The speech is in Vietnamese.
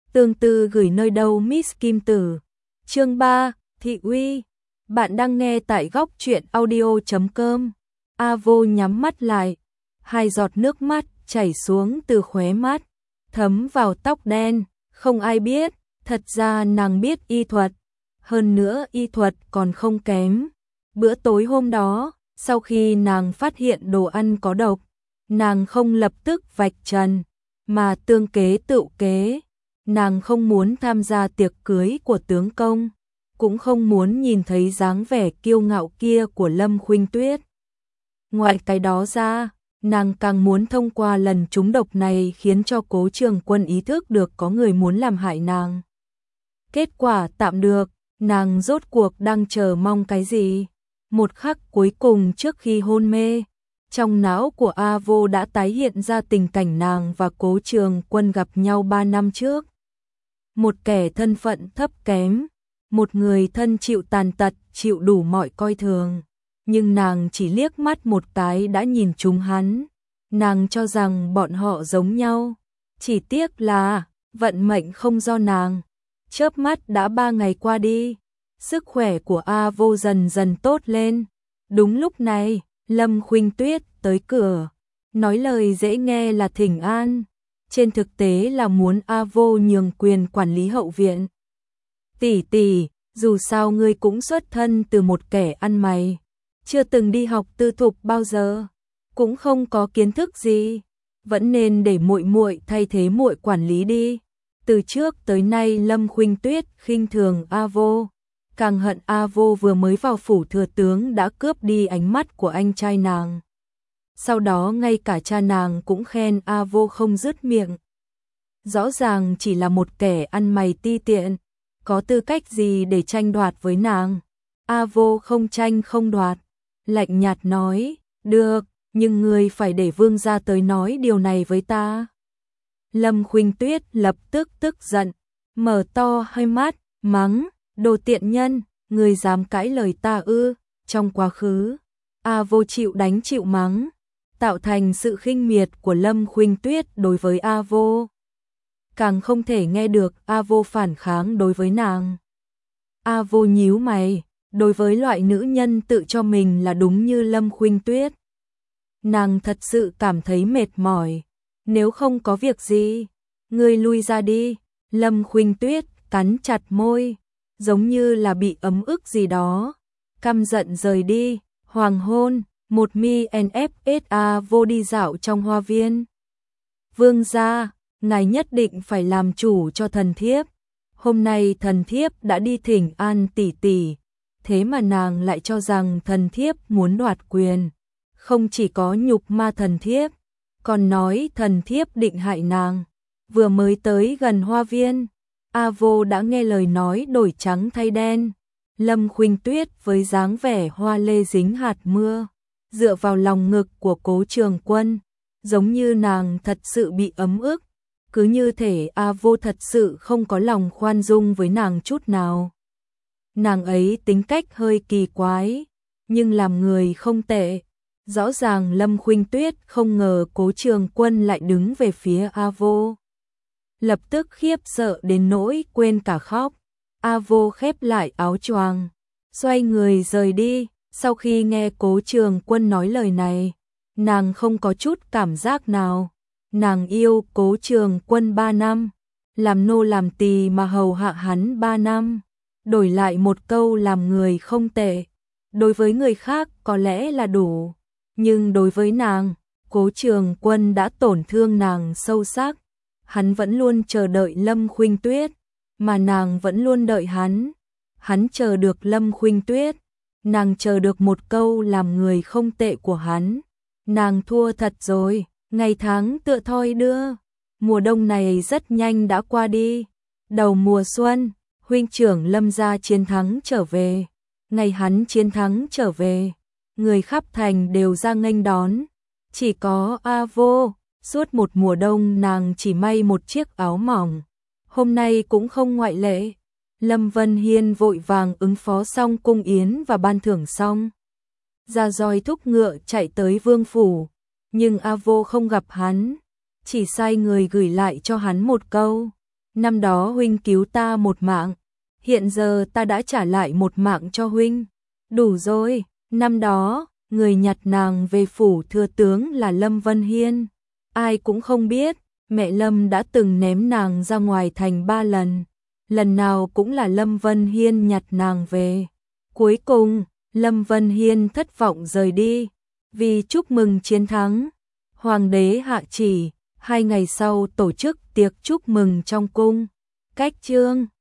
Tương tư gửi nơi đâu Miss Kim Tử. Chương 3, Thị uy. Bạn đang nghe tại góc truyện audio.com. A Vô nhắm mắt lại, hai giọt nước mắt chảy xuống từ khóe mắt, thấm vào tóc đen. Không ai biết, thật ra nàng biết y thuật, hơn nữa y thuật còn không kém. Bữa tối hôm đó, sau khi nàng phát hiện đồ ăn có độc, nàng không lập tức vạch trần, mà tương kế tựu kế. Nàng không muốn tham gia tiệc cưới của tướng công, cũng không muốn nhìn thấy dáng vẻ kiêu ngạo kia của Lâm Khuynh Tuyết. Ngoài cái đó ra, nàng càng muốn thông qua lần trúng độc này khiến cho Cố Trường Quân ý thức được có người muốn làm hại nàng. Kết quả tạm được, nàng rốt cuộc đang chờ mong cái gì? Một khắc cuối cùng trước khi hôn mê, trong não của A Vô đã tái hiện ra tình cảnh nàng và Cố Trường Quân gặp nhau 3 năm trước. Một kẻ thân phận thấp kém, một người thân chịu tàn tật, chịu đủ mọi coi thường. Nhưng nàng chỉ liếc mắt một cái đã nhìn trúng hắn. Nàng cho rằng bọn họ giống nhau. Chỉ tiếc là vận mệnh không do nàng. Chớp mắt đã 3 ngày qua đi. Sức khỏe của A Vô dần dần tốt lên. Đúng lúc này, Lâm Khuynh Tuyết tới cửa. Nói lời dễ nghe là thỉnh an. Trên thực tế là muốn A Vô nhường quyền quản lý hậu viện. Tỷ tỷ, dù sao ngươi cũng xuất thân từ một kẻ ăn mày, chưa từng đi học tư thục bao giờ, cũng không có kiến thức gì, vẫn nên để muội muội thay thế muội quản lý đi. Từ trước tới nay Lâm Khuynh Tuyết khinh thường A Vô, càng hận A Vô vừa mới vào phủ thừa tướng đã cướp đi ánh mắt của anh trai nàng. Sau đó ngay cả cha nàng cũng khen A Vô không dứt miệng. Rõ ràng chỉ là một kẻ ăn mày ti tiện, có tư cách gì để tranh đoạt với nàng? A Vô không tranh không đoạt, lạnh nhạt nói, được, nhưng ngươi phải để vương gia tới nói điều này với ta. Lâm Khuynh Tuyết lập tức tức giận, mở to hai mắt, mắng, đồ tiện nhân, ngươi dám cãi lời ta ư? Trong quá khứ, A Vô chịu đánh chịu mắng, tạo thành sự khinh miệt của Lâm Khuynh Tuyết đối với A Vô. Càng không thể nghe được A Vô phản kháng đối với nàng. A Vô nhíu mày, đối với loại nữ nhân tự cho mình là đúng như Lâm Khuynh Tuyết, nàng thật sự cảm thấy mệt mỏi. Nếu không có việc gì, ngươi lui ra đi. Lâm Khuynh Tuyết cắn chặt môi, giống như là bị ấm ức gì đó, căm giận rời đi. Hoàng hôn, một mi NFSA Vô đi dạo trong hoa viên. Vương gia, ngài nhất định phải làm chủ cho thần thiếp. Hôm nay thần thiếp đã đi thỉnh an tỷ tỷ, thế mà nàng lại cho rằng thần thiếp muốn đoạt quyền. Không chỉ có nhục ma thần thiếp, còn nói thần thiếp định hại nàng. Vừa mới tới gần hoa viên, A Vô đã nghe lời nói đổi trắng thay đen. Lâm Khuynh Tuyết với dáng vẻ hoa lê dính hạt mưa, dựa vào lòng ngực của Cố Trường Quân, giống như nàng thật sự bị ấm ức. Cứ như thể A Vô thật sự không có lòng khoan dung với nàng chút nào. Nàng ấy tính cách hơi kỳ quái, nhưng làm người không tệ. Rõ ràng Lâm Khuynh Tuyết không ngờ Cố Trường Quân lại đứng về phía A Vô. Lập tức khiếp sợ đến nỗi quên cả khóc. A Vô khép lại áo choàng, xoay người rời đi. Sau khi nghe Cố Trường Quân nói lời này, nàng không có chút cảm giác nào. Nàng yêu Cố Trường Quân 3 năm, làm nô làm tỳ mà hầu hạ hắn 3 năm, đổi lại một câu làm người không tệ. Đối với người khác có lẽ là đủ, nhưng đối với nàng, Cố Trường Quân đã tổn thương nàng sâu sắc. Hắn vẫn luôn chờ đợi Lâm Khuynh Tuyết, mà nàng vẫn luôn đợi hắn. Hắn chờ được Lâm Khuynh Tuyết, nàng chờ được một câu làm người không tệ của hắn. Nàng thua thật rồi. Ngày tháng tựa thoi đưa, mùa đông này rất nhanh đã qua đi. Đầu mùa xuân, huynh trưởng Lâm gia chiến thắng trở về. Ngày hắn chiến thắng trở về, người khắp thành đều ra nghênh đón. Chỉ có A Vô, suốt một mùa đông nàng chỉ may một chiếc áo mỏng. Hôm nay cũng không ngoại lệ. Lâm Vân Hiên vội vàng ứng phó xong cung yến và ban thưởng xong, ra roi thúc ngựa chạy tới vương phủ. Nhưng A Vô không gặp hắn, chỉ sai người gửi lại cho hắn một câu, năm đó huynh cứu ta một mạng, hiện giờ ta đã trả lại một mạng cho huynh. Đủ rồi, năm đó, người nhặt nàng về phủ thừa tướng là Lâm Vân Hiên. Ai cũng không biết, mẹ Lâm đã từng ném nàng ra ngoài thành 3 lần. Lần nào cũng là Lâm Vân Hiên nhặt nàng về. Cuối cùng, Lâm Vân Hiên thất vọng rời đi. Vì chúc mừng chiến thắng, hoàng đế hạ chỉ, 2 ngày sau tổ chức tiệc chúc mừng trong cung. Cách chương